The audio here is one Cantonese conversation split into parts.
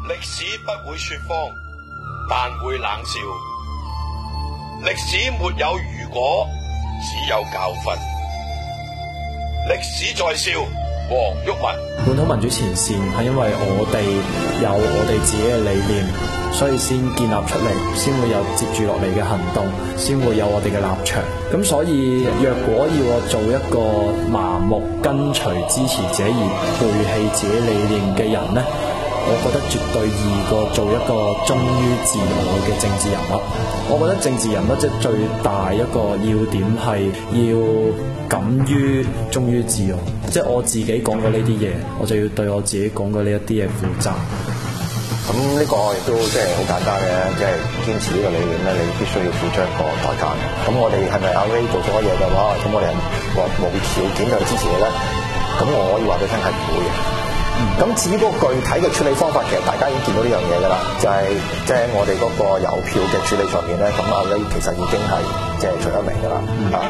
歷史不會說謊，但會冷笑。歷史沒有如果，只有教訓。歷史在笑，黃毓民。 本土民主前線係因為我哋有我哋自己嘅理念，所以先建立出嚟，先會有接住落嚟嘅行動，先會有我哋嘅立場。咁所以若果要我做一個麻木跟隨支持者而背棄自己理念嘅人呢，我覺得絕對易過做一個忠於自我嘅政治人物。我覺得政治人物即係最大一個要點係要敢於忠於自我，即係我自己講過呢啲嘢，我就要對我自己講過呢一啲嘢負責。 咁呢個亦都即係好簡單嘅，即係堅持呢個理念咧，你必須要付出一個代價。咁我哋係咪阿 Ray 做錯嘢嘅話，咁我哋係話無條件去支持你咧？咁我可以話俾你聽係唔會嘅。咁至於嗰個具體嘅處理方法，其實大家已經見到呢樣嘢㗎啦，就係即係我哋嗰個郵票嘅處理上面咧，咁阿 Ray 其實已經係即係出咗名㗎啦。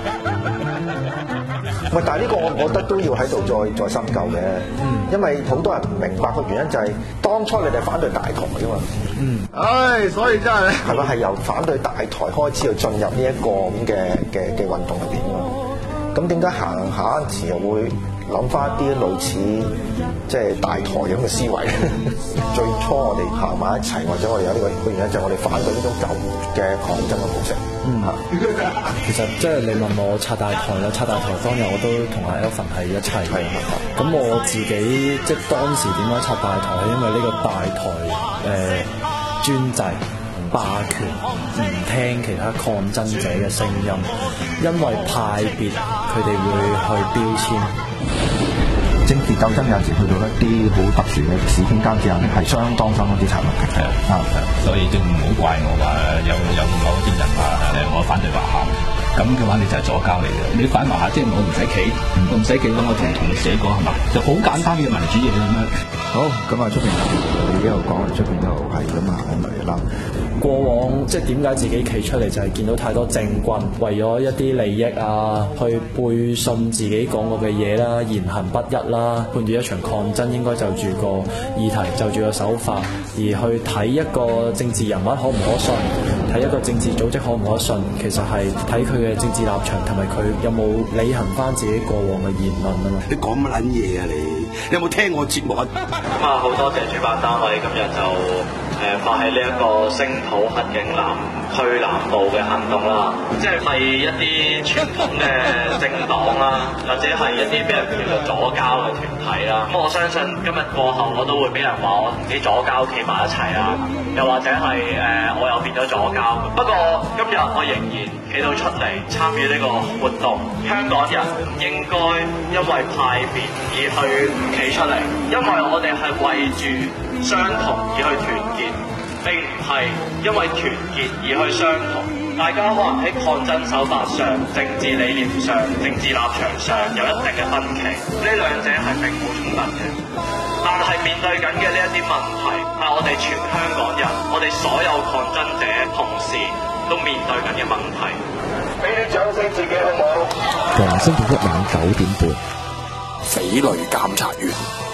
喂，但係呢個我覺得都要喺度再深究嘅，因為好多人唔明白個原因就係當初你哋反對大台㗎嘛。所以真係係咪係由反對大台開始去進入呢一個咁嘅運動入邊㗎嘛？咁點解行下時又會諗翻一啲類似即係大台咁嘅思維？最初我哋行埋一齊，或者我哋有呢個原因，就係我哋反對呢種舊嘅抗爭嘅模式。 其實即係你問我拆大台啦，拆大台當日我都同阿 Elvin 係一齊嘅。咁我自己即係當時點解拆大台，係因為呢個大台專制霸權，唔聽其他抗爭者嘅聲音，因為派別佢哋會去標籤。 政治鬥爭有時去到一啲好特殊嘅歷史空間之下咧，係相當之殘酷嘅。 所以就唔好怪我話有某啲人話我反對華夏，咁嘅話你就係左膠嚟嘅。你反華夏即係我唔使企，我唔使企，我同同事講係嘛，就好簡單嘅民主嘢咁樣。 好，咁啊出邊你一路講，出邊又係咁行嚟啦。 過往即係點解自己企出嚟，就係見到太多政棍為咗一啲利益啊，去背信自己講過嘅嘢啦，言行不一啦，判斷一場抗爭應該就住個議題，就住個手法，而去睇一個政治人物可唔可信，睇一個政治組織可唔可信，其實係睇佢嘅政治立場同埋佢有冇履行翻自己過往嘅言論啊嘛。 你講乜撚嘢啊你有冇聽我節目啊？ 咁啊，好多謝主辦單位今日就發起呢一個聲討核徑南區南部嘅行動啦，即係一啲傳統嘅政黨啦，或者係一啲俾人叫做左膠嘅團體啦。咁我相信今日過後我都會俾人話我同啲左膠企埋一齊啦，又或者係我又變咗左膠。不過今日我仍然企到出嚟參與呢個活動，香港人唔應該因為派別而去唔企出嚟，因為我哋係為住相同而去團結，並唔係因為團結而去相同。大家可能喺抗爭手法上、政治理念上、政治立場上有一定嘅分歧，呢兩者係並冇衝突嘅。但係面對緊嘅呢一啲問題，係我哋全香港人、我哋所有抗爭者同時都面對緊嘅問題。俾啲掌聲自己好唔好？ 逢星期一晚9點半， 匪類監察員。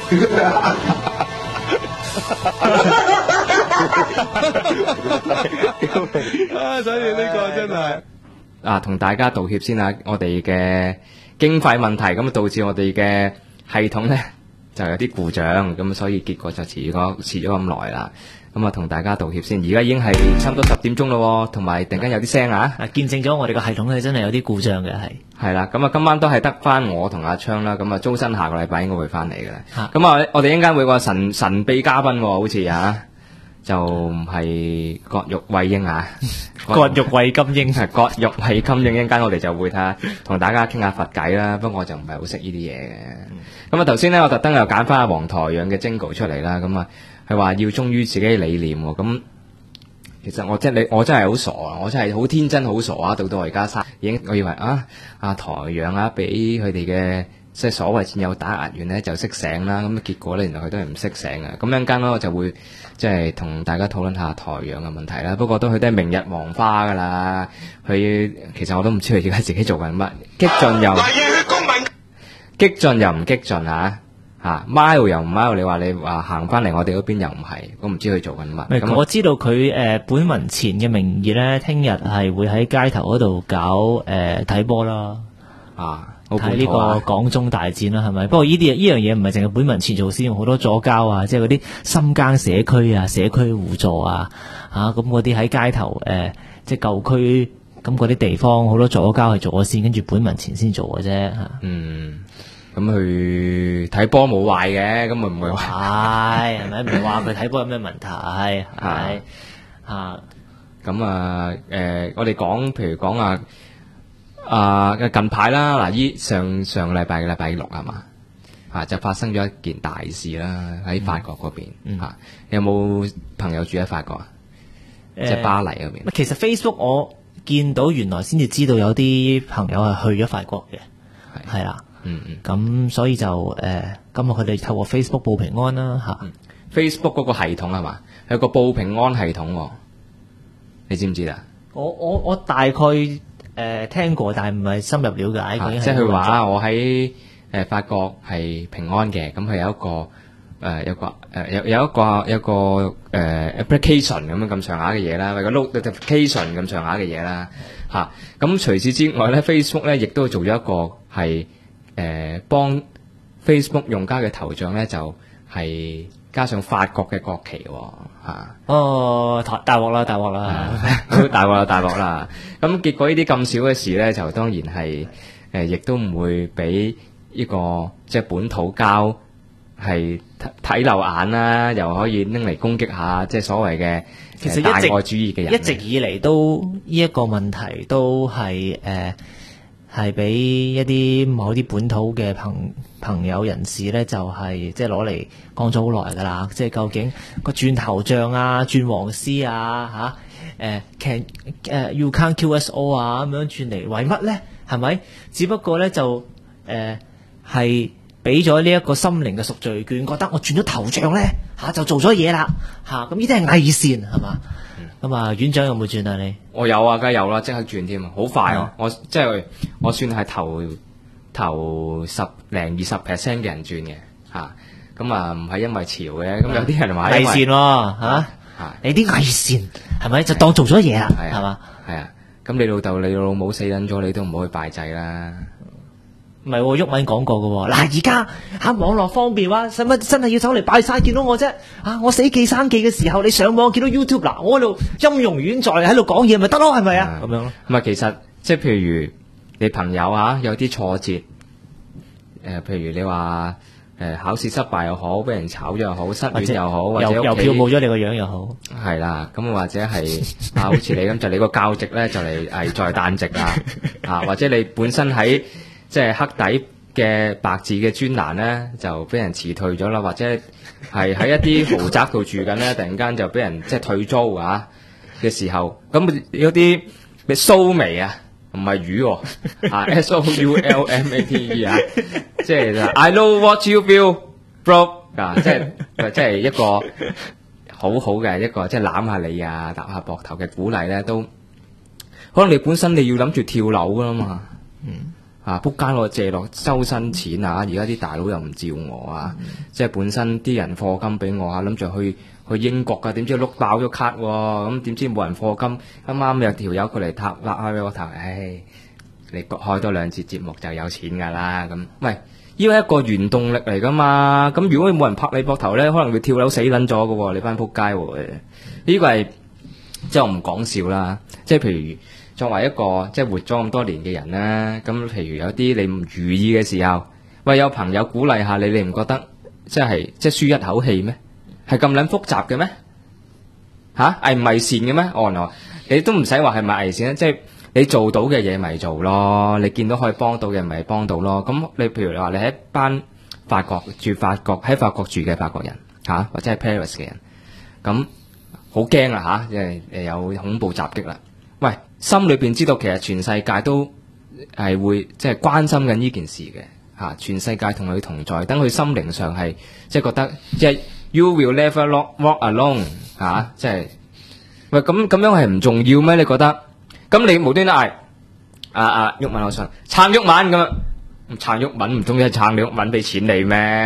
所以呢個真係同大家道歉先啊！我哋嘅經費問題咁導致我哋嘅系統咧就有啲故障，咁所以結果就遲咗咁耐啦。咁同大家道歉先。而家已經係差唔多10點鐘咯，同埋突然間有啲聲啊！ 見證咗我哋個系統咧真係有啲故障嘅，係啦。 咁今晚都係得翻我同阿昌啦。咁周生下個禮拜應該會翻嚟嘅啦。咁我哋一陣間會個神秘嘉賓喎，好似就唔係葛玉慧英啊， 葛玉慧金英係葛玉慧金英。一陣間我哋就會同大家傾下佛偈啦。不過我就唔係好識呢啲嘢嘅。咁頭先咧我特登又揀翻阿黃台仰嘅 Jingle 出嚟啦。咁係話要忠於自己理念喎。咁其實我真係好傻啊！我真係好天真好傻啊！到我而家我以為台仰俾佢哋嘅即係所謂戰友打壓完咧就識醒啦。咁結果咧原來佢都係唔識醒嘅。咁一陣間我就會即係同大家討論下台仰嘅問題啦。不過佢都係明日黃花噶啦。佢其實我都唔知佢而家自己做緊乜，激進又唔激進 mile 又唔 mile， 你話行翻嚟我哋嗰邊又唔係，我唔知佢做緊乜。咁我知道佢本民前嘅名義咧，聽日係會喺街頭嗰度搞睇波啦。睇呢個港中大戰啦，係咪？不過呢樣嘢唔係淨係本民前做先，好多左膠啊，即係嗰啲深耕社區啊、社區互助啊，咁嗰啲喺街頭即係舊區咁嗰啲地方，好多左膠係做咗先，跟住本民前先做嘅啫嚇。 咁佢睇波冇壞嘅，咁咪唔會話係咪？唔係話佢睇波有咩問題係咁我哋講譬如講近排啦，嗱上個禮拜嘅禮拜六係嘛就發生咗一件大事啦，喺法國嗰邊有冇朋友住喺法國即係巴黎嗰邊？ 其實 Facebook 我見到原來先至知道有啲朋友係去咗法國嘅，係啦，咁所以就今日佢哋透過 Facebook 報平安啦 Facebook 嗰個系統係嘛，有個報平安系統，你知唔知啊？ 我大概聽過，但係唔係深入了解。 即係佢話我喺法國係平安嘅，咁佢有一個application 咁上下嘅嘢啦，或者 notification 咁上下嘅嘢啦，咁除此之外咧 Facebook 咧亦都做咗一個係幫 Facebook 用家嘅頭像咧就係加上法國嘅國旗大鑊啦大鑊啦咁結果呢啲咁少嘅事咧就當然係亦都唔會俾呢個即係本土膠係睇漏眼啦，又可以拎嚟攻擊下即係所謂嘅其實大愛主義嘅人， 一直以嚟都呢一個問題都係係俾一啲某啲本土嘅朋友人士咧，就係即係攞嚟講咗好耐噶啦。即係究竟個轉頭像啊、轉黃絲啊、you can't kill us all 啊咁樣轉嚟為乜咧？係咪？只不過咧就係俾咗呢一個心靈嘅贖罪券，覺得我轉咗頭像咧就做咗嘢啦咁呢啲係偽善係嘛？咁院長有冇轉啊你？ 我有啊，梗係有啦，即刻轉添啊，好快我即係我算係頭10-20% 嘅人轉嘅咁唔係因為潮嘅，咁有啲人話偽善喎你啲偽善係咪就當做咗嘢啦？係嘛？ 係啊，咁你老豆你老母死撚咗，你都唔好去拜祭啦。 唔係毓民講過嘅嗱，而家網絡方便使乜真係要走嚟拜山見到我啫？我死記生記嘅時候，你上網見到 YouTube 嗱，我喺度音容遠在喺度講嘢咪得咯，係咪啊？咁樣咯。 唔係其實即係譬如你朋友有啲挫折，譬如你話考試失敗又好，俾人炒咗又好，失戀又好，或者又票冇咗你個樣又好， 係啦，咁或者係好似你咁就你個教職咧就嚟危在旦夕或者你本身喺即係黑底嘅白字嘅專欄咧，就俾人辭退咗啦，或者係喺一啲豪宅度住緊咧，突然間就俾人即係退租嘅時候，咁有啲你蘇眉唔係魚SOULMATE 即係 I know what you feel bro 即係一個好嘅一個即係攬下你搭下膊頭嘅鼓勵咧，都可能你本身你要諗住跳樓噶啦嘛。仆街我借落周身錢而家啲大佬又唔照我即係本身啲人課金俾我諗住去英國噶，點知碌爆咗卡咁點知冇人課金，啱啱有條友佢嚟揦開我頭，你開多2節節目就有錢噶啦咁，喂，呢個係一個原動力嚟噶嘛，咁如果冇人拍你膊頭咧，可能會跳樓死撚咗噶，你班仆街呢個係即係我唔講笑啦，即係譬如。作為一個即係活咗咁多年嘅人咧，咁譬如有啲你唔如意嘅時候，喂有朋友鼓勵下你，你唔覺得即係舒一口氣咩？係咁撚複雜嘅咩？偽唔偽善嘅咩？你都唔使話係咪偽善咧，即係你做到嘅嘢咪做咯，你見到可以幫到嘅咪幫到咯。咁你譬如話你係一班喺法國住嘅法國人或者係 Paris 嘅人，咁好驚因為有恐怖襲擊啦。喂，心裏邊知道其實全世界都係會即係關心緊呢件事嘅全世界同佢同在，等佢心靈上係即係覺得即係 You will never walk alone 即係喂咁樣係唔重要咩？你覺得？咁你無端端毓民我想撐毓民咁撐毓民唔中意撐毓民俾錢你咩？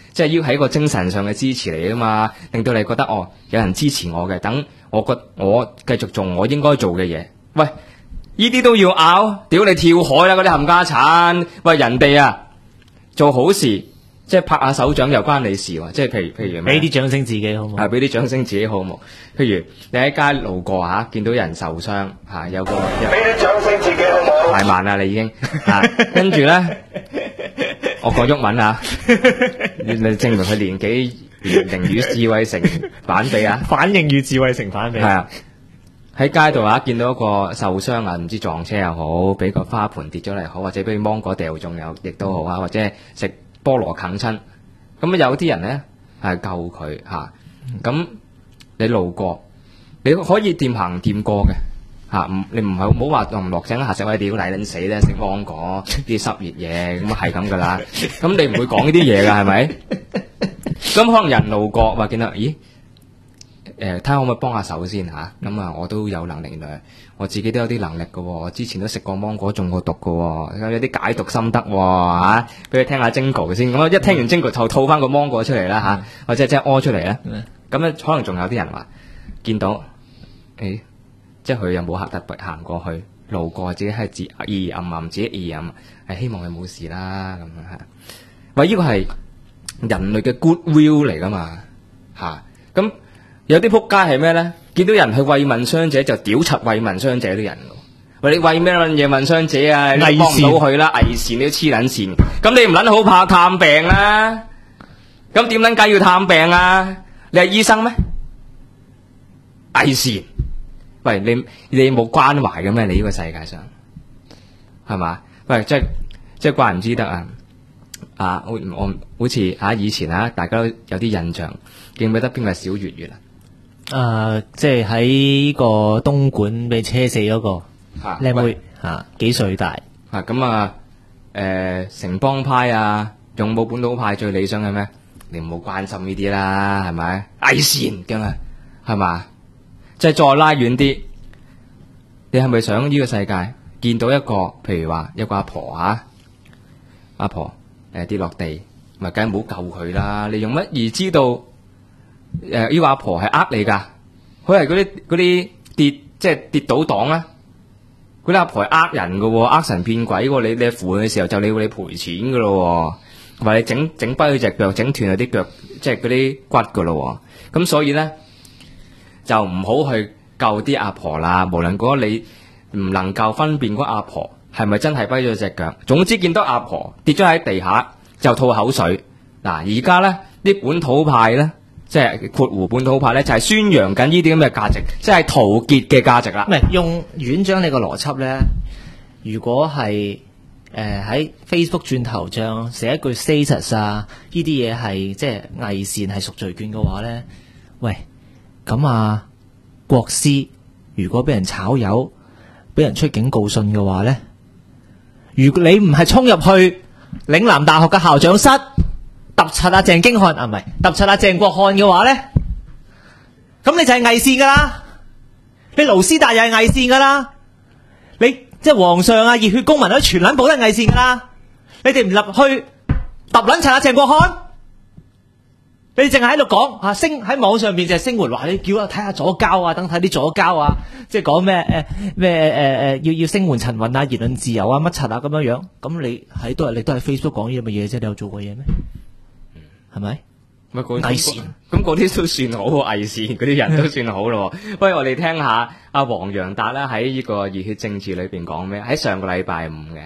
即係要係一個精神上嘅支持嚟噶嘛，令到你覺得哦有人支持我嘅，等我繼續做我應該做嘅嘢。喂，呢啲都要拗，屌你跳海啦嗰啲冚家產！喂，人哋啊做好事，即係拍下手掌又關你事喎，即係譬如俾啲掌聲自己好冇？ 係俾啲掌聲自己好冇？譬如你喺街路過嚇，見到有人受傷嚇，有個俾啲掌聲自己好冇？太慢啦你已經嚇，跟住咧。我講鬱文啊，你證明佢年齡與智慧成反比啊， 反應與智慧成反比。 係啊，喺街度啊，見到一個受傷啊，唔知撞車又好，俾個花盆跌咗嚟好，或者俾芒果掉中又亦都好啊，或者食菠蘿啃親，咁有啲人咧係救佢嚇，咁你路過，你可以掂行掂過嘅。你唔好話落井下石位屌嚟撚死咧，食芒果啲濕熱嘢，咁係咁噶啦。咁你唔會講呢啲嘢噶係咪？咁可能人路過話見到，咦？睇下可唔可以幫下手先嚇？咁啊，我都有能力嘅，我自己都有啲能力嘅喎。我之前都食過芒果中過毒嘅喎，有啲解毒心得喎嚇。俾佢聽下 Jingle 先，咁一聽完 Jingle 就吐翻個芒果出嚟啦嚇，或者即係屙出嚟咧。咁咧可能仲有啲人話見到即係佢又冇特別行過去，路過自己係自己係希望佢冇事啦咁樣嚇。喂，呢個係人類嘅 goodwill 嚟噶嘛嚇。咁有啲仆街係咩咧？見到人去慰問傷者就屌柒慰問傷者啲人喎。喂，你慰咩嘢問傷者啊？你幫唔到佢啦，偽善你都黐撚線。咁你唔撚好怕探病啊？咁點撚解要探病啊？你係醫生咩？偽善。喂，你冇關懷嘅咩？你呢個世界上係嘛？喂，即係怪唔知得啊！我好似以前大家都有啲印象，記唔記得邊個係小月月啊？ 即係喺呢個東莞被車死嗰個靚妹幾歲大咁城邦派勇武本土派最理想嘅咩？你唔好關心呢啲啦，係咪？偽善嘅嘛，係嘛？即係再拉遠啲，你係咪想呢個世界見到一個，譬如話一個阿婆阿婆跌落地，咪梗係唔好救佢啦！你用乜而知道呢個阿婆係呃你㗎？佢係嗰啲跌倒黨啦，嗰啲阿婆係呃人㗎喎，呃神騙鬼喎！你扶佢嘅時候就要你賠錢㗎咯喎，或者整跛佢隻腳，整斷佢啲腳，即係嗰啲骨㗎咯喎。咁所以咧。就唔好去救啲阿婆啦，無論嗰你唔能夠分辨嗰阿婆係咪真係跛咗隻腳，總之見到阿婆跌咗喺地下就吐口水。嗱，而家咧啲本土派咧，即係括弧本土派咧，就係宣揚緊呢啲咁嘅價值，即係陶傑嘅價值啦。 唔係用院長你個邏輯咧，如果係喺 Facebook 轉頭像寫一句 status 呢啲嘢係即係偽善係贖罪券嘅話咧，喂。咁國師如果俾人炒魷，俾人出警告信嘅話咧，如果你唔係衝入去嶺南大學嘅校長室揼柒鄭經翰唔係揼柒鄭國漢嘅話咧，咁你就係偽善噶啦，你盧斯達又係偽善噶啦，你即係皇上熱血公民都全撚部都係偽善噶啦，你哋唔入去揼撚柒鄭國漢？你淨係喺度講喺網上邊就係聲援話你叫我睇下左膠等睇啲左膠即係講咩要聲援陳雲言論自由乜柒咁樣，咁你都係 Facebook 講呢啲咁嘅嘢啫，你有做過嘢咩？係咪？偽善咁嗰啲都算好偽善，嗰啲人都算好咯。不如我哋聽下阿黃洋達咧喺呢個熱血政治裏邊講咩？喺上個禮拜五嘅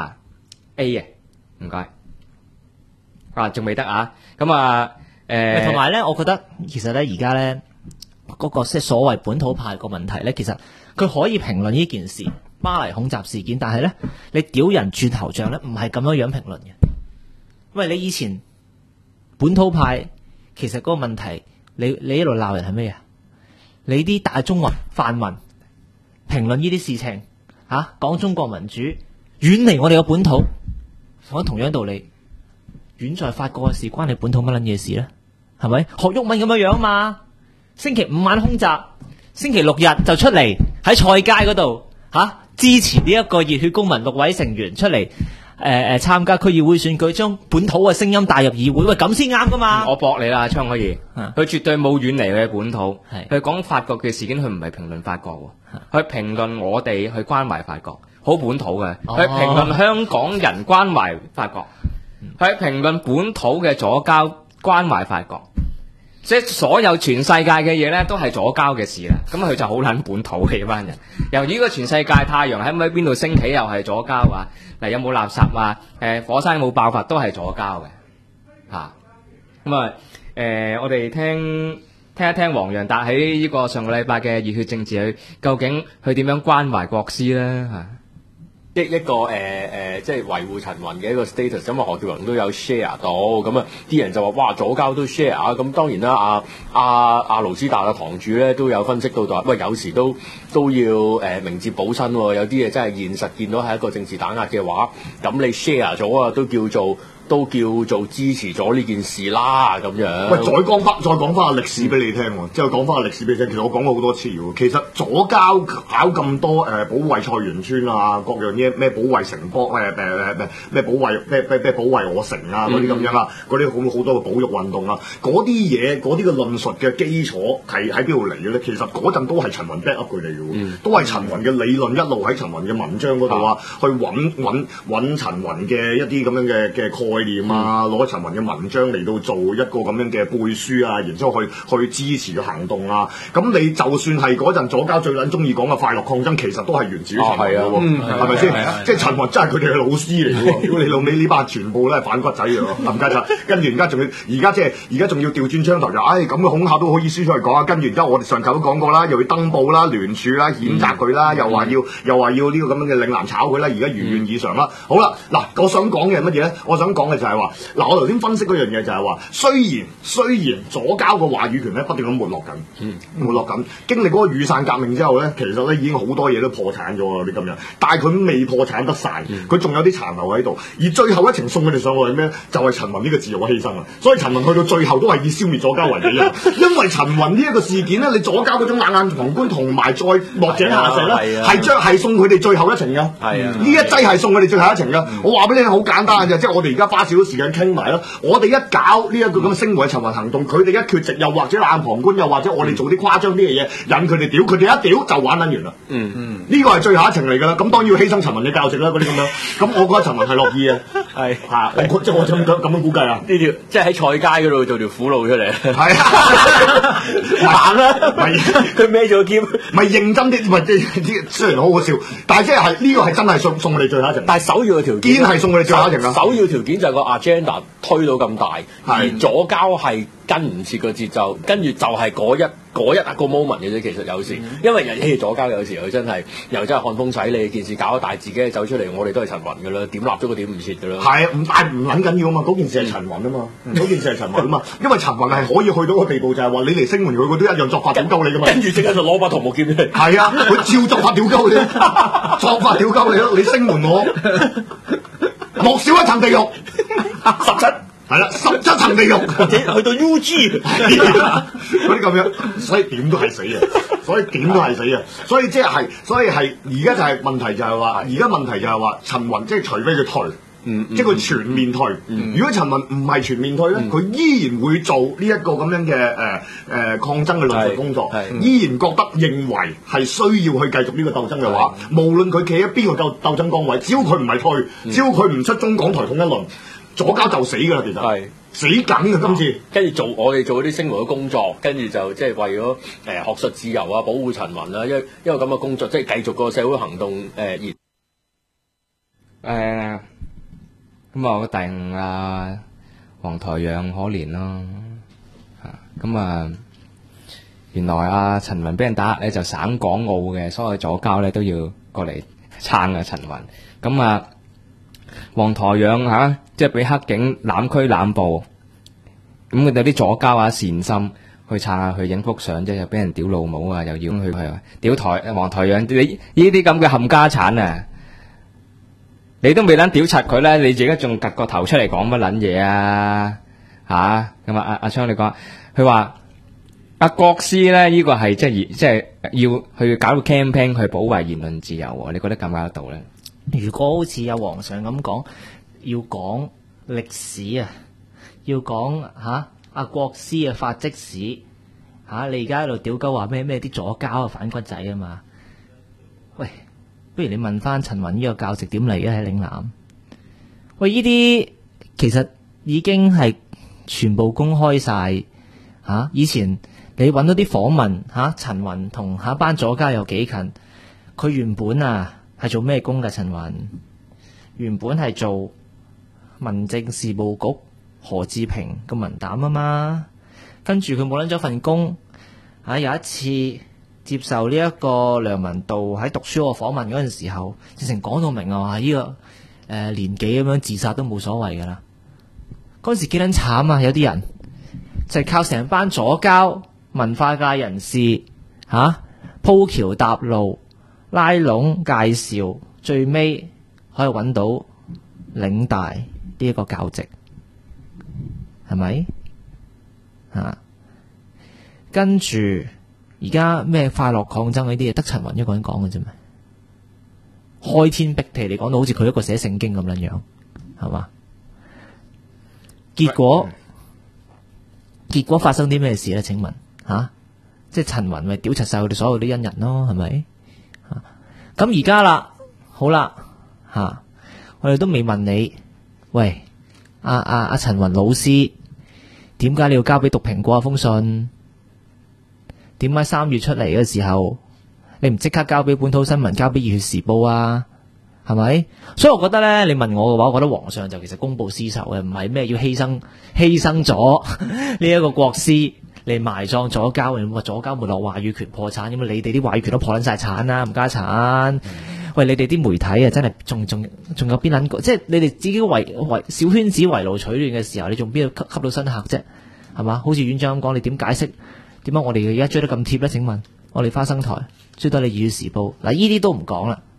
A 嘅，唔該仲未得咁同埋咧，我覺得其實咧而家咧嗰個即係所謂本土派個問題咧，其實佢可以評論呢件事巴黎恐襲事件，但係咧你屌人轉頭像咧唔係咁樣評論嘅。喂，你以前本土派其實嗰個問題，你一路鬧人係咩啊？你啲大中華泛民評論呢啲事情講中國民主，遠離我哋嘅本土，講同樣道理，遠在法國嘅事關你本土乜撚嘢事咧？係咪學毓民咁樣嘛？星期五晚空襲，星期六日就出嚟喺菜街嗰度支持呢一個熱血公民6位成員出嚟參加區議會選舉，將本土嘅聲音帶入議會，喂咁先啱噶嘛？ 我駁你啦，昌可以，佢絕對冇遠離佢嘅本土。 係佢講法國嘅事件，佢唔係評論法國喎，佢評論我哋去關懷法國，好本土嘅。佢評論香港人關懷法國，佢評論本土嘅左膠關懷法國。即係所有全世界嘅嘢咧，都係左膠嘅事啦。咁佢就好撚本土嘅一班人。由呢個全世界太陽喺邊度升起，又係左膠啊！嗱，有冇垃圾啊？火山有冇爆發都係左膠嘅嚇。咁我哋聽一聽黃洋達喺呢個上個禮拜嘅熱血政治，佢究竟佢點樣關懷國師咧嚇？ 一個即係維護陳雲嘅一個 status，咁啊何潔榮都有 share 到，咁啊啲人就話哇左膠都 share 啊，咁當然啦，阿盧斯達嘅堂主咧都有分析到就話，喂有時都要明哲保身喎，有啲嘢真係現實見到係一個政治打壓嘅話，咁你 share 咗啊都叫做支持咗呢件事啦咁樣。 喂，再講翻個歷史俾你聽喎，即係講翻個歷史俾你聽。其實我講過好多次喎。其實左膠搞咁多保衛菜園村啊，各樣嘢咩保衛城邦咩保衛我城啊嗰啲咁樣啊，嗰啲好多嘅保育運動啊，嗰啲嘢嗰啲嘅論述嘅基礎係喺邊度嚟嘅咧？其實嗰陣都係陳雲 back up 佢哋嘅喎，都係陳雲嘅理論一路喺陳雲嘅文章嗰度啊，去揾陳雲嘅一啲咁樣嘅概念啊，攞陳雲嘅文章嚟到做一個咁樣嘅背書啊，然之後去支持嘅行動啊。咁你就算係嗰陣左膠最撚中意講嘅快樂抗爭，其實都係源自於陳雲嘅喎，係咪先？即係陳雲真係佢哋嘅老師嚟嘅喎。屌你老味呢班全部都係反骨仔嚟喎，冚家鏟。跟住而家仲要調轉槍頭就，咁嘅恐嚇都可以輸出嚟講啊。跟住然之後我哋上集都講過啦，又要登報啦、聯署啦、譴責佢啦，又話要呢個咁樣嘅嶺南炒佢啦，而家如願以償啦。好啦，嗱，我想講嘅係乜嘢咧？我想講嘅就係話，嗱，我頭先分析嗰樣嘢就係話，雖然左膠個話語權咧不斷咁沒落緊，經歷嗰個雨傘革命之後咧，其實咧已經好多嘢都破產咗嗰啲咁樣，但係佢未破產得晒，佢仲有啲殘留喺度。而最後一程送佢哋上去係咩？就係陳雲呢個自我犧牲啊！所以陳雲去到最後都係以消滅左膠為己啊！因為陳雲呢一個事件咧，你左膠嗰種冷眼旁觀同埋再落井下石咧，係送佢哋最後一程㗎。呢一劑係送佢哋最後一程㗎。我話俾你聽，好簡單嘅，即係我哋而家花少少時間傾埋啦。我哋一搞呢一個咁聲援陳雲行動，佢哋一缺席，又或者冷眼旁觀，又或者我哋做啲誇張啲嘅嘢，引佢哋屌，佢哋一屌就玩撚完啦。呢個係最後一程嚟㗎啦。咁當然要犧牲陳雲嘅教職啦，嗰啲咁樣。咁我覺得陳雲係樂意嘅，係嚇。即係我咁樣估計啊。 呢條即係喺菜街嗰度做條苦路出嚟， 係啊，玩啦， 佢孭咗個劍， 咪認真啲，咪啲雖然好好笑，但係即係呢個係真係送我哋最後一程。 但係首要嘅條件堅係送我哋最後一程啊！ 首要條件就係個 agenda 推到咁大，而左膠係跟唔切個節奏，跟住就係嗰一個 moment 嘅啫。其實有時，因為人哋左膠有時佢真係又真係看風使你件事搞得大，自己走出嚟，我哋都係陳雲㗎啦，點立咗個點唔切㗎啦。 係唔撚緊要啊嘛！嗰件事係陳雲啊嘛，嗰件事係陳雲啊嘛，因為陳雲係可以去到個地步，就係話你嚟聲援佢，佢都一樣作法屌鳩你㗎嘛。 跟住即刻就攞把桃木劍出嚟。 係啊，佢照作法屌鳩你，作法屌鳩你咯！你聲援我，落少一層地獄，17。係啦，17層地獄，或者去到 UG 嗰啲咁樣，所以點都係死啊！所以即係，所以係而家就係問題就係話，陳雲即係除非佢退，即係佢全面退。如果陳雲唔係全面退咧，佢依然會做呢一個咁樣嘅抗爭嘅論述工作，依然認為係需要去繼續呢個鬥爭嘅話，無論佢企喺邊個鬥爭崗位，只要佢唔係退，只要佢唔出中港台統一論。左膠就死㗎啦，其實係死緊㗎今次。 跟住我哋做嗰啲聲援嘅工作，跟住就即係為咗學術自由啊，保護陳雲啦，因為咁嘅工作，即係繼續個社會行動咁我定黃台仰可憐咯原來陳雲俾人打壓咧，就省港澳嘅所有左膠咧都要過嚟撐陳雲。咁黃台仰即係俾黑警攬區攬捕，咁佢哋啲左膠善心去撐下佢影幅相啫，又俾人屌老母啊，又要去屌黃台仰，你呢啲咁嘅冚家產啊！你都未撚屌柒佢咧，你自己仲趌個頭出嚟講乜撚嘢啊？咁阿昌你講，佢話阿國師咧呢個係即係要去搞到 campaign 去保衞言論自由喎，你覺得咁搞得到咧？ 如果好似有皇上咁講， 要講歷史啊，要講阿國師嘅發跡史你而家喺度屌鳩話咩啲左膠反骨仔啊嘛？喂，不如你問翻陳雲呢個教籍點嚟嘅喺嶺南？喂，呢啲其實已經係全部公開晒以前你揾到啲訪問陳雲同下班左膠有幾近？佢原本係做咩工㗎？陳雲原本係做民政事務局何志平個文膽啊嘛，跟住佢冇撚咗份工有一次接受呢一個梁文道喺讀書個訪問嗰陣時候，直情講到明話呢個年紀咁樣自殺都冇所謂㗎啦。嗰陣時幾撚慘啊！有啲人就係靠成班左膠文化界人士鋪橋搭路拉攏介紹，最尾可以揾到嶺大呢一個教籍，係咪跟住而家咩快樂抗爭呢啲嘢，得陳雲一個人講嘅啫咩？開天闢地，你講到好似佢一個寫聖經咁樣，係嘛？結果發生啲咩事咧？請問即係陳雲咪屌柒晒佢哋所有啲恩人咯，係咪？咁而家啦，好啦我哋都未問你，喂阿陳雲老師，點解你要交俾讀蘋果封信？點解3月出嚟嘅時候，你唔即刻交俾本土新聞，交俾熱血時報啊？係咪？所以我覺得咧，你問我嘅話，我覺得皇上就其實公報私仇嘅，唔係咩要犧牲咗呢一個國師嚟埋葬左膠，你話左膠沒落話語權破產，咁你哋啲話語權都破撚晒產啦，唔家產。喂，你哋啲媒體真係仲有邊撚個？即係你哋自己圍小圈子圍爐取暖嘅時候，你仲邊度吸到新客啫？係嘛？好似院長咁講，你點解釋？點解我哋而家追得咁貼咧？請問我哋花生台追得你熱血時報嗱，呢啲都唔講啦。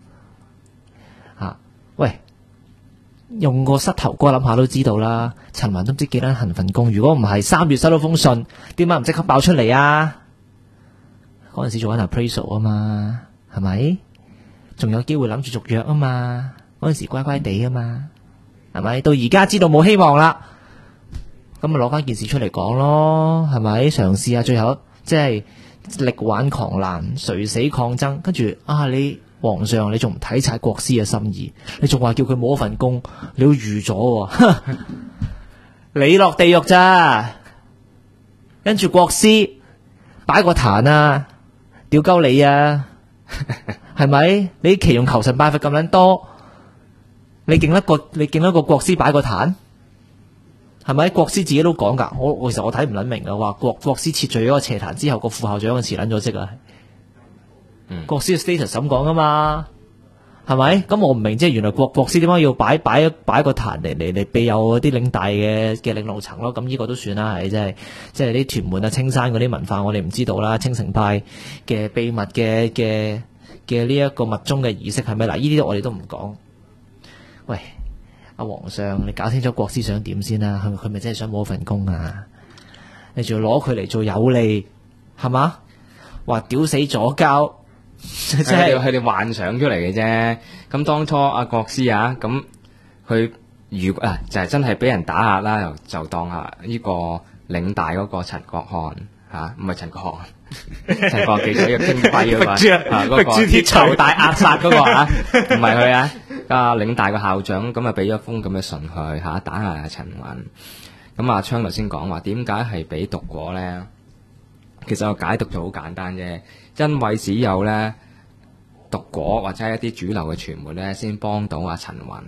喂，用個膝頭哥諗下都知道啦。陳雲都唔知幾撚行份工，如果唔係3月收到封信，點解唔即刻爆出嚟啊？嗰陣時做緊 appraisal 啊嘛，係咪？仲有機會諗住續約啊嘛，嗰陣時乖乖地啊嘛，係咪？到而家知道冇希望啦，咁咪攞翻件事出嚟講咯，係咪？嘗試下最後即係力挽狂瀾，垂死抗爭，跟住你皇上你仲唔睇察國師嘅心意，你仲話叫佢冇一份工，你都預咗喎，你落地獄咋？跟住國師擺個壇屌鳩你係咪？你祈用求神拜佛咁撚多，你勁得個國師擺個壇，係咪？國師自己都講噶，其實我睇唔撚明啊，話國師撤罪咗個邪壇之後，個副校長嘅辭撚咗職啊。國師嘅 status 咁講噶嘛，係咪？咁我唔明，即係原來國師點解要擺個壇嚟庇佑啲領大嘅領導層咯？咁呢個都算啦，係即係啲屯門青山嗰啲文化，我哋唔知道啦。青城派嘅秘密嘅呢一個密宗嘅儀式係咪？嗱，呢啲我哋都唔講。喂，阿皇上，你搞清楚國師想點先啦？佢咪真係想冇份工啊？你仲要攞佢嚟做有利，係嘛？話屌死左膠。即係佢哋幻想出嚟嘅啫。咁當初阿國師咁佢如果就係真係俾人打壓啦，就當下呢個嶺大嗰個陳國漢唔係陳國漢，陳國記者要傾跛嗰個鐵錘大壓殺嗰個唔係佢阿嶺大個校長咁俾咗封咁嘅信去打壓阿陳雲。咁阿昌頭先講話點解係俾讀果咧？其實個解讀就好簡單啫，因為只有咧讀果或者一啲主流嘅傳媒咧，先幫到阿陳雲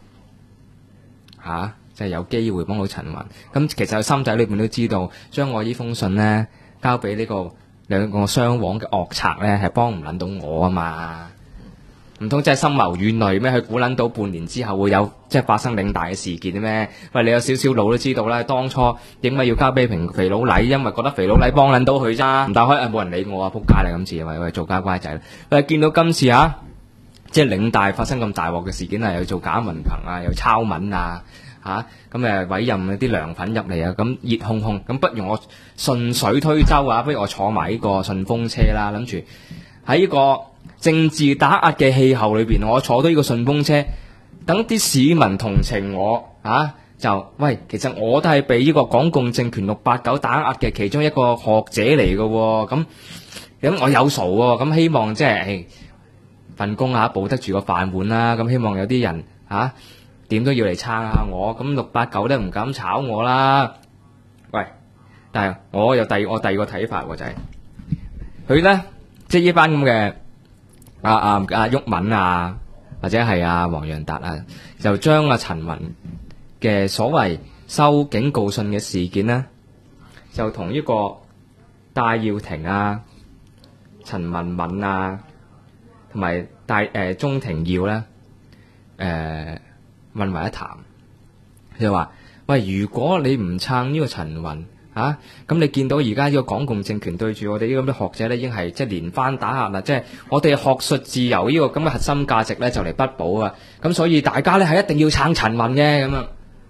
即係有機會幫到陳雲。咁其實佢心底裏邊都知道，將我呢封信咧交俾呢個兩個雙簧嘅惡賊咧，係幫唔撚到我啊嘛。唔通真係深謀遠慮咩？佢估撚到半年之後會有即係發生嶺大嘅事件咩？喂，你有少少腦都知道啦。當初點解要交俾肥佬黎？因為覺得肥佬黎幫撚到佢咋。唔打開冇人理我仆街啦今次，喂做家乖仔啦。喂，見到今次即係嶺大發生咁大鑊嘅事件又做假文憑又抄文咁委任啲涼粉入嚟咁熱烘烘，咁不如我順水推舟不如我坐埋呢個順風車啦，諗住喺呢個政治打壓嘅氣候裏邊，我坐到呢個順風車， 等啲市民同情我啊，就喂，其實我都係被呢個港共政權689打壓嘅其中一個學者嚟嘅喎，咁我有數喎，咁希望即係份工啊保得住個飯碗啦，咁希望有啲人點都要嚟撐下我，咁689都唔敢炒我啦。喂，但係我有第二個睇法喎，就係佢咧，即係呢班咁嘅阿毓民啊，或者係阿黃洋達啊，就將阿陳雲嘅所謂收警告信嘅事件呢，就同呢個戴耀廷啊、陳文敏啊，同埋鍾庭耀咧，混為一談。就話喂，如果你唔撐呢個陳雲咁你見到而家呢個港共政權對住我哋呢咁嘅學者咧，已經係即係連番打壓啦，即係我哋學術自由呢個咁嘅核心價值咧就嚟不保啊！咁所以大家咧係一定要撐陳雲嘅咁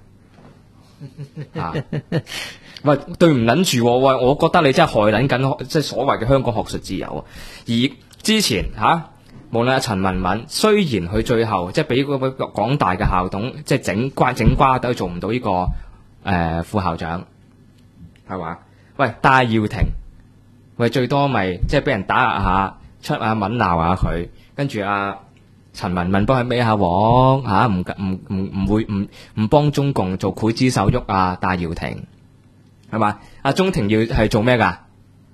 樣喂，對唔撚住喎，喂，我覺得你真係害撚緊即係所謂嘅香港學術自由啊！而之前無論阿陳文敏，雖然佢最後即係俾嗰個港大嘅校董即係整瓜都做唔到呢個副校長。係嘛？喂，戴耀廷，喂最多咪即係俾人打壓下，出阿敏鬧下佢，跟住阿陳文敏幫佢孭下鑊唔會唔幫中共做劊子手喐啊！戴耀廷係嘛？阿鍾庭耀係做咩㗎？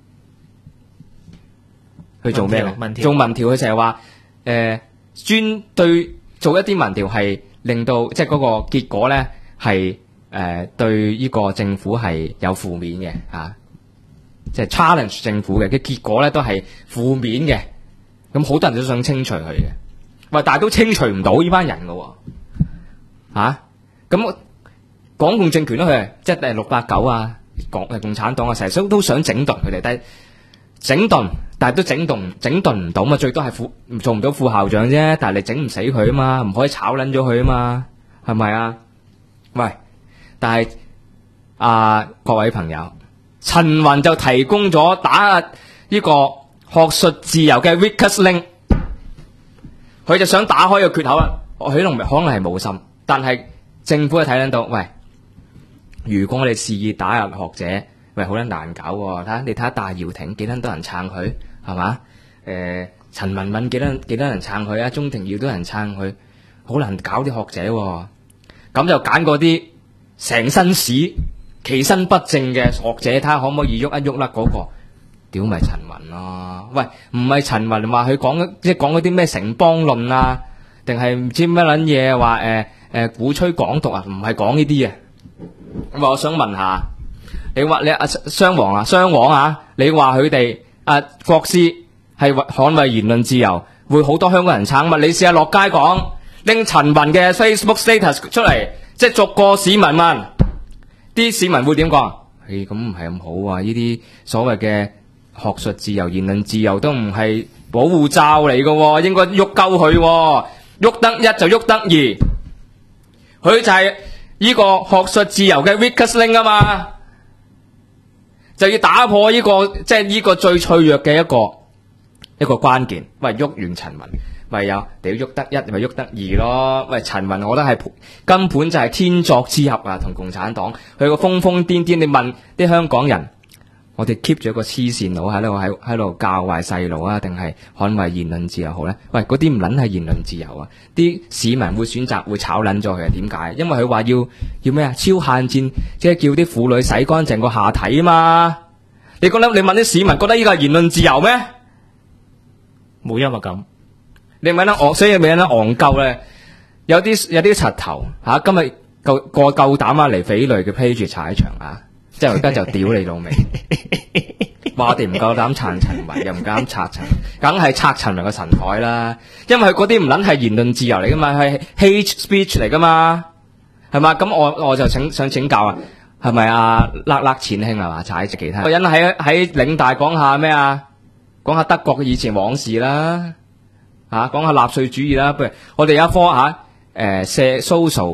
去做咩㗎？做民調，佢成日話專對做一啲民調係令到即係嗰個結果咧係。對呢個政府係有負面嘅即係 challenge 政府嘅結果咧都係負面嘅，咁好多人都想清除佢嘅，喂，但係都清除唔到呢班人㗎喎，咁港共政權咧佢即係689啊，共產黨啊，成日都想整頓佢哋，但係都整頓唔到嘛，最多係做唔到副校長啫，但係你整唔死佢啊嘛，唔可以炒撚咗佢啊嘛，係咪啊？喂！但係各位朋友，陳雲就提供咗打壓呢個學術自由嘅 weakest link， 佢就想打開個缺口啦。可能係冇心，但係政府係睇得到，喂，如果我哋肆意打壓學者，喂，好難搞喎。你睇下戴耀廷幾多人撐佢，係嘛？陳文敏幾多人撐佢啊？鍾庭耀都有人撐佢，好難搞啲學者喎。咁就揀嗰啲成身屎、其身不正嘅學者，睇下可唔可以喐一喐啦？嗰個屌咪陳雲咯！喂，唔係陳雲話佢講嗰啲咩城邦論啊，定係唔知咩撚嘢話鼓吹港獨啊？唔係講呢啲嘅。咁我想問下，你話你雙黃你話佢哋國師係捍衛言論自由，會好多香港人撐嘛？你試下落街講，拎陳雲嘅 Facebook status 出嚟。即係逐個市民問，啲市民會點講？咁唔係咁好啊！呢啲所謂嘅學術自由、言論自由都唔係保護罩嚟嘅，應該喐鳩佢，喐得一就喐得二，佢就係呢個學術自由嘅 weakest link 啊嘛，就要打破呢個即係呢個最脆弱嘅一個關鍵。喂，喐完陳雲。咪有屌喐得一咪喐得二咯，喂，陳雲我覺得係根本就係天作之合啊，同共產黨佢個瘋瘋癲癲，你問啲香港人，我哋 keep 住一個黐線佬喺度教壞細路啊，定係捍衛言論自由好咧？喂，嗰啲唔撚係言論自由啊，啲市民會選擇會炒撚咗佢，點解？因為佢話要咩啊？超限戰，即係叫啲婦女洗乾淨個下體啊嘛！你覺得你問啲市民覺得呢個係言論自由咩？ 冇幽默感。 你咪得所以咪得戇鳩咧，有啲柒頭今日夠膽嚟匪類嘅 page 踩場即係而家就屌你老味，話我哋唔夠膽撐陳雲，又唔夠膽拆陳，梗係拆陳雲個神台啦，因為佢嗰啲唔撚係言論自由嚟噶嘛，係 hate speech 嚟噶嘛，係嘛？咁我就想請教係咪叻前兄係嘛？踩住其他個人喺嶺大講下咩講下德國嘅以前往事啦。講下納粹主義啦，不如我哋有一科social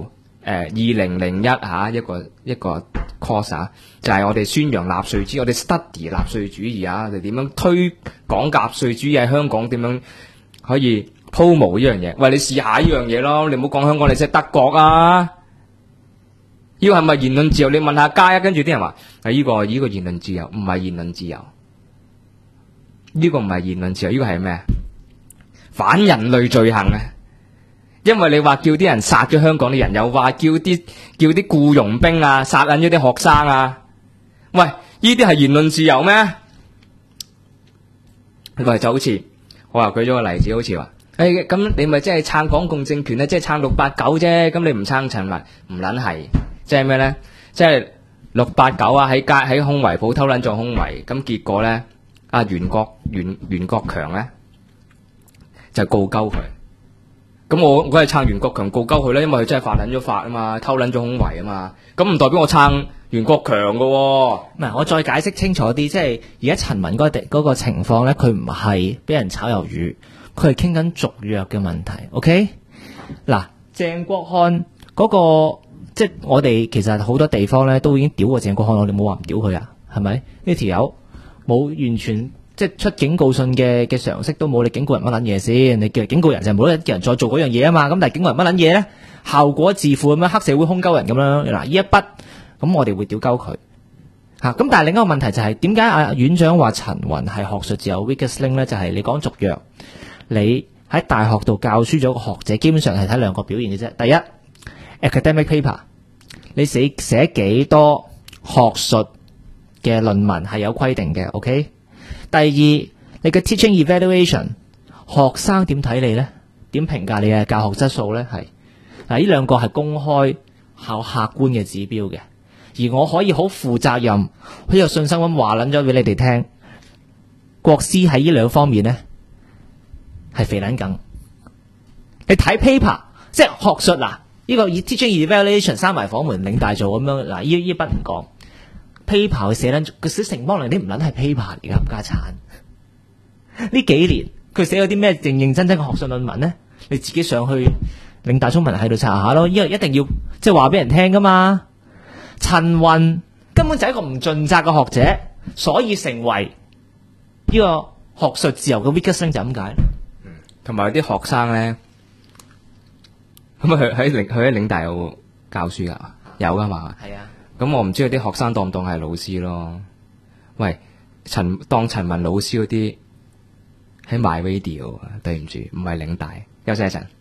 2001一個 course 就係我哋宣揚納粹主義，我哋 study 納粹主義我哋點樣推廣納粹主義喺香港點樣可以 promo 呢樣嘢。喂，你試下呢樣嘢咯，你唔好講香港，你識德國啊？呢個係咪言論自由？你問下街啊，跟住啲人話係呢個言論自由，唔係言論自由。呢個唔係言論自由，呢個係咩？反人類罪行啊！因為你話叫啲人殺咗香港啲人，又話叫啲僱傭兵啊殺緊咗啲學生啊！喂，呢啲係言論自由咩？喂，就好似我話舉咗個例子，好似話，咁你咪即係撐港共政權咧，即係撐689啫，咁你唔撐陳雲，唔撚係，即係咩咧？即係689啊，喺空圍鋪偷撚咗空圍，咁結果咧，阿袁國強咧就告鳩佢。咁我梗係撐袁國強告鳩佢啦，因為佢真係犯撚咗法啊嘛，偷撚咗空圍啊嘛，咁唔代表我撐袁國強㗎喎。 唔係，我再解釋清楚啲，即係而家陳雲嗰個情況咧，佢唔係俾人炒魷魚，佢係傾緊續約嘅問題。OK， 嗱，鄭國漢嗰個，即係我哋其實好多地方咧都已經屌過鄭國漢，我哋冇話唔屌佢啊，係咪？呢條友冇完全。即係出警告信嘅常識都冇，你警告人乜撚嘢先？你叫警告人就冇得叫人再做嗰樣嘢啊嘛。咁但係警告人乜撚嘢咧？效果自負咁樣，黑社會兇鳩人咁樣。嗱，呢一筆咁我哋會屌鳩佢嚇。咁但係另一個問題就係點解阿院長話陳雲係學術自由 weakest link 咧？就係你講續約，你喺大學度教書咗個學者，基本上係睇兩個表現嘅啫。第一 academic paper， 你寫幾多學術嘅論文係有規定嘅 ，OK？第二，你嘅 teaching evaluation， 學生點睇你呢？點評價你嘅教學質素呢？係嗱，呢兩個係公開考客觀嘅指標嘅，而我可以好負責任、好有信心咁話撚咗俾你哋聽，國師喺呢兩方面呢係肥撚梗。你睇 paper， 即係學術嗱，呢個以 teaching evaluation 閂埋房門領大做咁樣嗱，呢筆唔講。paper 佢寫撚，佢寫城邦令啲唔撚係 paper 嚟噶，冚家鏟。呢幾年佢寫咗啲咩認真嘅學術論文咧？你自己上去領大中文系度查下咯。因為一定要即係話俾人聽噶嘛。陳雲根本就係一個唔盡責嘅學者，所以成為呢個學術自由嘅 weakest link 就咁解。 同埋有啲學生咧，咁啊佢喺領大有教書噶，有噶嘛？係啊。咁我唔知道啲學生當唔當係老師咯？喂，當陳雲老師嗰啲喺 MyRadio，對唔住，唔係領大。休息一陣。